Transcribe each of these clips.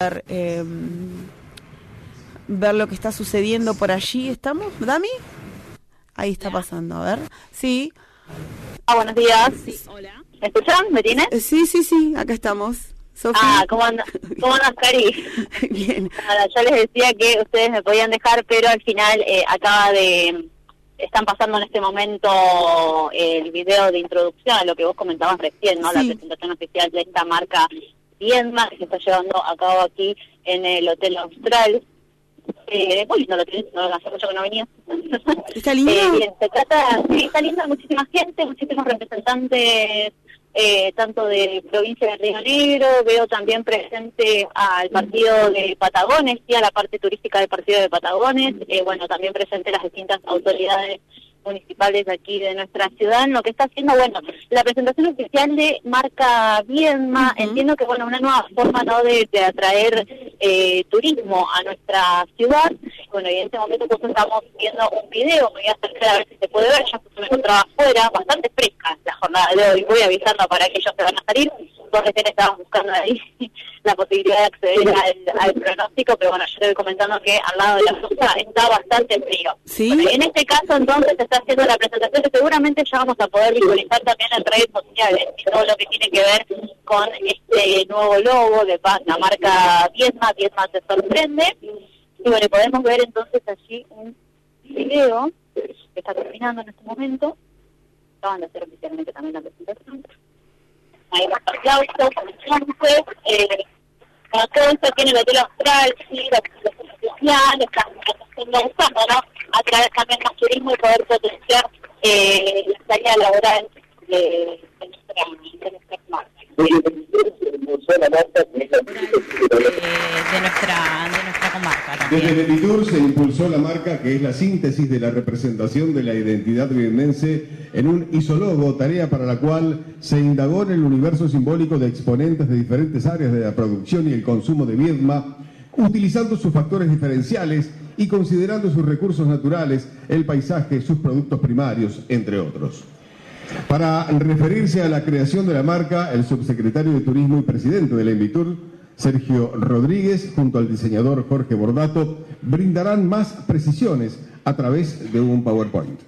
poder ver lo que está sucediendo por allí. ¿Estamos, Dami? Ahí está pasando, a ver. Sí. Buenos días. Sí, hola. ¿Me escuchan? ¿Me tienen? Sí, acá estamos. Sofía. ¿Cómo andas, Cari? Bien. Nada, yo les decía que ustedes me podían dejar, pero al final están pasando en este momento el video de introducción a lo que vos comentabas recién, ¿no? Sí. La presentación oficial de esta marca Viedma, que se está llevando a cabo aquí en el Hotel Austral. Muy lindo lo tenés, no hace mucho que no venía. ¿Está lindo? Bien, se trata, sí, está lindo, muchísima gente, muchísimos representantes, tanto de provincia de Río Negro, veo también presente al partido de Patagones, y a la parte turística del partido de Patagones, bueno, también presente las distintas autoridades municipales de aquí de nuestra ciudad, lo que está haciendo, bueno, la presentación oficial de marca Viedma. Entiendo que, bueno, una nueva forma, ¿no?, de atraer turismo a nuestra ciudad. Bueno, y en este momento pues estamos viendo un video, me voy a acercar a ver si se puede ver, ya me encontraba afuera, bastante fresca la jornada de hoy, voy avisando para aquellos que van a salir, vos recién estabas buscando ahí la posibilidad de acceder al pronóstico, pero bueno, yo te voy comentando que al lado de la costa está bastante frío. ¿Sí? Bueno, en este caso entonces se está haciendo la presentación que seguramente ya vamos a poder visualizar también en redes sociales y todo lo que tiene que ver con este nuevo logo de la marca Viedma te sorprende. Y bueno, podemos ver entonces allí un video que está terminando en este momento. Acaban de hacer oficialmente también la presentación. Ahí va el aplauso, entonces, con todo esto tiene el Hotel Austral, sí, la presentación oficial, están buscando, ¿no?, atraer también más turismo y poder potenciar la salida laboral de nuestra marca. De nuestra comarca también. Desde el Embitur se impulsó la marca que es la síntesis de la representación de la identidad viedmense en un isologo, tarea para la cual se indagó en el universo simbólico de exponentes de diferentes áreas de la producción y el consumo de Viedma, utilizando sus factores diferenciales y considerando sus recursos naturales, el paisaje, sus productos primarios, entre otros. Para referirse a la creación de la marca, el subsecretario de Turismo y presidente del Embitur, Sergio Rodríguez, junto al diseñador Jorge Bordato, brindarán más precisiones a través de un PowerPoint.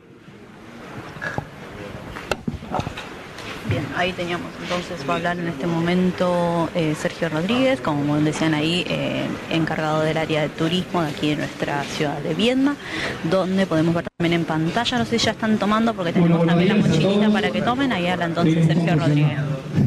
Bien, ahí teníamos entonces, va a hablar en este momento Sergio Rodríguez, como decían ahí, encargado del área de turismo de aquí de nuestra ciudad de Viedma, donde podemos ver también en pantalla, no sé si ya están tomando porque tenemos también la mochilita para que tomen, ahí habla entonces Sergio Rodríguez.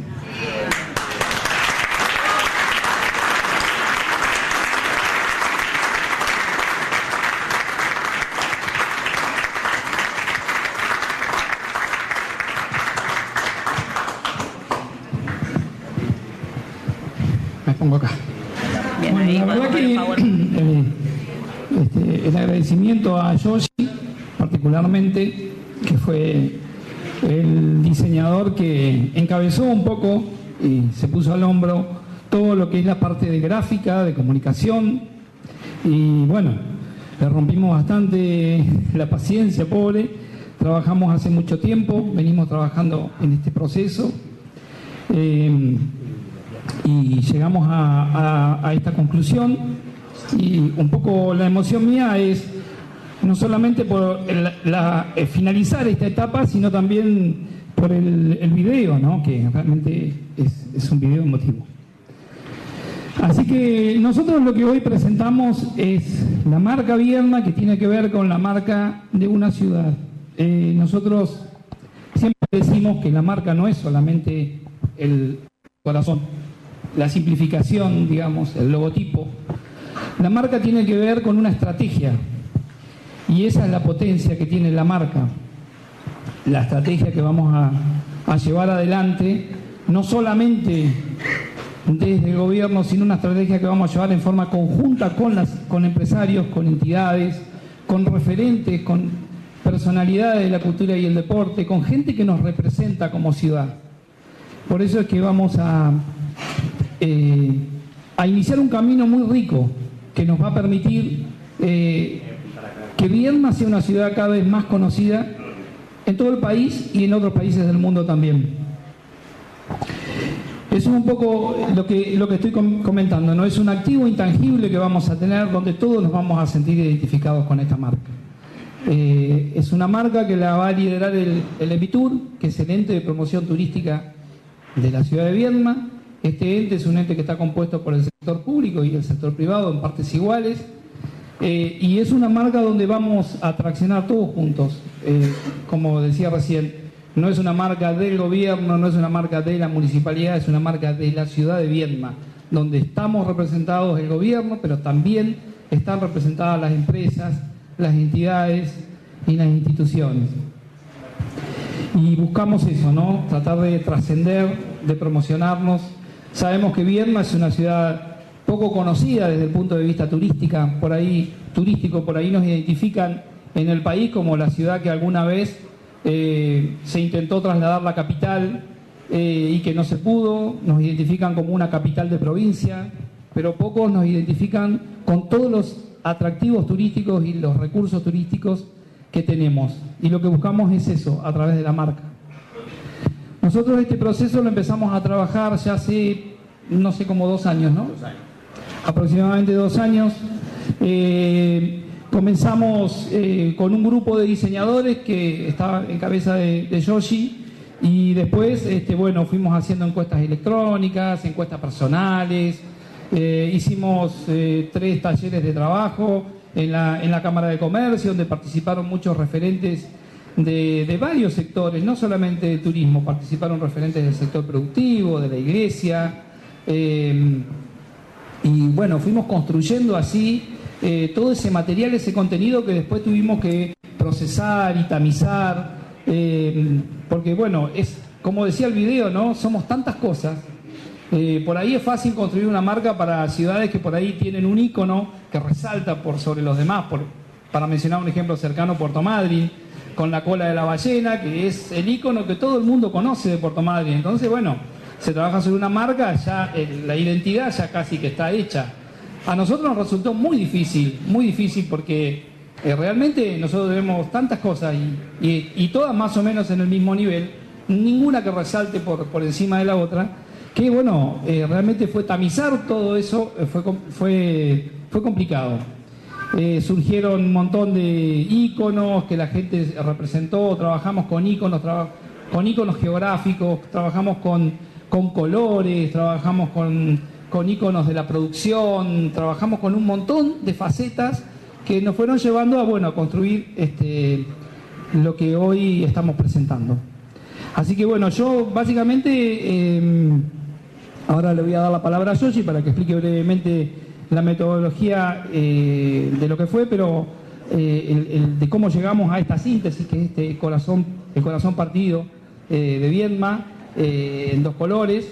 Pongo acá. Bien, bueno, ahí la verdad que el agradecimiento a Yoshi particularmente, que fue el diseñador que encabezó un poco y se puso al hombro todo lo que es la parte de gráfica, de comunicación, y bueno, le rompimos bastante la paciencia, pobre. Trabajamos hace mucho tiempo, venimos trabajando en este proceso, y llegamos a esta conclusión. Y un poco la emoción mía es no solamente por finalizar esta etapa, sino también por el video, ¿no?, que realmente es un video emotivo. Así que nosotros lo que hoy presentamos es la marca Viedma, que tiene que ver con la marca de una ciudad. Nosotros siempre decimos que la marca no es solamente el corazón, la simplificación, digamos, el logotipo. La marca tiene que ver con una estrategia, y esa es la potencia que tiene la marca. La estrategia que vamos a llevar adelante, no solamente desde el gobierno, sino una estrategia que vamos a llevar en forma conjunta con empresarios, con entidades, con referentes, con personalidades de la cultura y el deporte, con gente que nos representa como ciudad. Por eso es que vamos a iniciar un camino muy rico que nos va a permitir que Viedma sea una ciudad cada vez más conocida en todo el país y en otros países del mundo también. Eso es un poco lo que estoy comentando, ¿no? Es un activo intangible que vamos a tener donde todos nos vamos a sentir identificados con esta marca. Es una marca que la va a liderar el EMITUR, que es el ente de promoción turística de la ciudad de Viedma. Este ente es un ente que está compuesto por el sector público y el sector privado en partes iguales. Y es una marca donde vamos a traccionar todos juntos. Como decía recién, no es una marca del gobierno, no es una marca de la municipalidad, es una marca de la ciudad de Viedma, donde estamos representados el gobierno, pero también están representadas las empresas, las entidades y las instituciones. Y buscamos eso, ¿no? Tratar de trascender, de promocionarnos. Sabemos que Viedma es una ciudad poco conocida desde el punto de vista turístico, por ahí nos identifican en el país como la ciudad que alguna vez se intentó trasladar la capital y que no se pudo. Nos identifican como una capital de provincia, pero pocos nos identifican con todos los atractivos turísticos y los recursos turísticos que tenemos. Y lo que buscamos es eso, a través de la marca. Nosotros este proceso lo empezamos a trabajar ya hace, no sé, como 2 años, ¿no? 2 años. Aproximadamente 2 años. Comenzamos con un grupo de diseñadores que estaba en cabeza de Yoshi, y después fuimos haciendo encuestas electrónicas, encuestas personales, hicimos 3 talleres de trabajo en la Cámara de Comercio, donde participaron muchos referentes de varios sectores, no solamente de turismo, participaron referentes del sector productivo, de la iglesia, y bueno, fuimos construyendo así todo ese material, ese contenido que después tuvimos que procesar y tamizar, porque bueno, es como decía el video, ¿no? Somos tantas cosas. Por ahí es fácil construir una marca para ciudades que por ahí tienen un ícono que resalta por sobre los demás, para mencionar un ejemplo cercano, Puerto Madryn, con la cola de la ballena, que es el ícono que todo el mundo conoce de Puerto Madryn. Entonces, bueno, se trabaja sobre una marca, ya la identidad ya casi que está hecha. A nosotros nos resultó muy difícil porque realmente nosotros tenemos tantas cosas y todas más o menos en el mismo nivel, ninguna que resalte por encima de la otra, que bueno, realmente fue tamizar todo eso, fue complicado. Surgieron un montón de íconos que la gente representó, trabajamos con íconos geográficos, trabajamos con colores, trabajamos con íconos de la producción, trabajamos con un montón de facetas que nos fueron llevando a construir lo que hoy estamos presentando. Así que bueno, yo básicamente ahora le voy a dar la palabra a Yoshi para que explique brevemente la metodología de lo que fue, pero de cómo llegamos a esta síntesis, que es el corazón partido de Viedma, en 2 colores,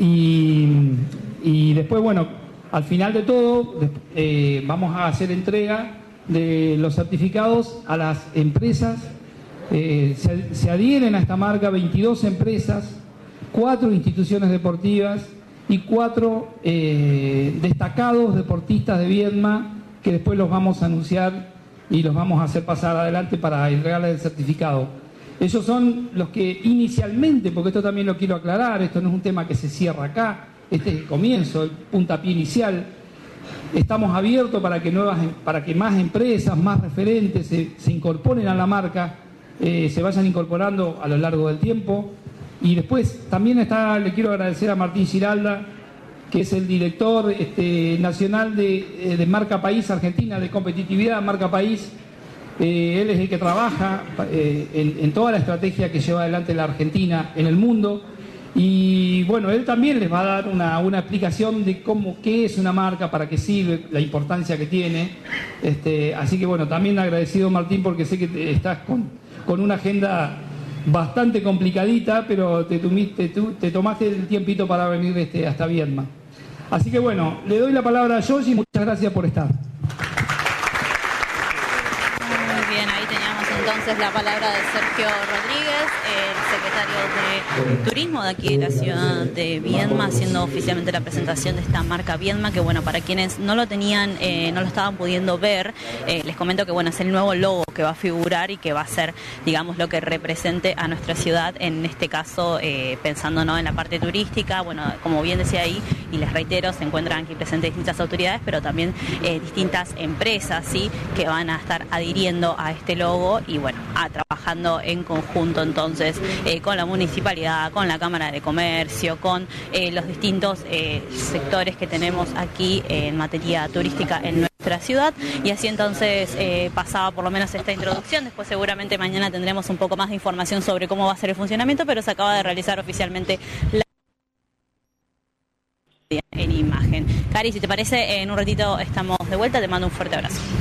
y después, bueno, al final de todo vamos a hacer entrega de los certificados a las empresas. Se adhieren a esta marca 22 empresas, 4 instituciones deportivas y 4 destacados deportistas de Viedma, que después los vamos a anunciar y los vamos a hacer pasar adelante para entregarles el certificado. Ellos son los que inicialmente, porque esto también lo quiero aclarar, esto no es un tema que se cierra acá, este es el comienzo, el puntapié inicial. Estamos abiertos para que más empresas, más referentes se incorporen a la marca, se vayan incorporando a lo largo del tiempo. Y después también le quiero agradecer a Martín Giralda, que es el director nacional de Marca País Argentina, de competitividad Marca País. Él es el que trabaja en toda la estrategia que lleva adelante la Argentina en el mundo. Y bueno, él también les va a dar una explicación de qué es una marca, para qué sirve, la importancia que tiene. Así que bueno, también agradecido, Martín, porque sé que estás con una agenda bastante complicadita, pero te tomaste el tiempito para venir hasta Viedma. Así que bueno, le doy la palabra a Yoshi, muchas gracias por estar. Muy bien, ahí teníamos entonces la palabra de Sergio Rodríguez, el secretario de Turismo de aquí de la ciudad de Viedma, haciendo oficialmente la presentación de esta marca Viedma, que bueno, para quienes no lo tenían, no lo estaban pudiendo ver, les comento que bueno, es el nuevo logo que va a figurar y que va a ser, digamos, lo que represente a nuestra ciudad, en este caso pensando, ¿no?, en la parte turística. Bueno, como bien decía ahí, y les reitero, se encuentran aquí presentes distintas autoridades, pero también distintas empresas, ¿sí?, que van a estar adhiriendo a este logo y bueno, trabajando en conjunto entonces con la municipalidad, con la Cámara de Comercio, con los distintos sectores que tenemos aquí en materia turística en nuestra ciudad. Y así entonces pasaba por lo menos esta introducción. Después seguramente mañana tendremos un poco más de información sobre cómo va a ser el funcionamiento, pero se acaba de realizar oficialmente la en imagen. Cari, si te parece, en un ratito estamos de vuelta. Te mando un fuerte abrazo.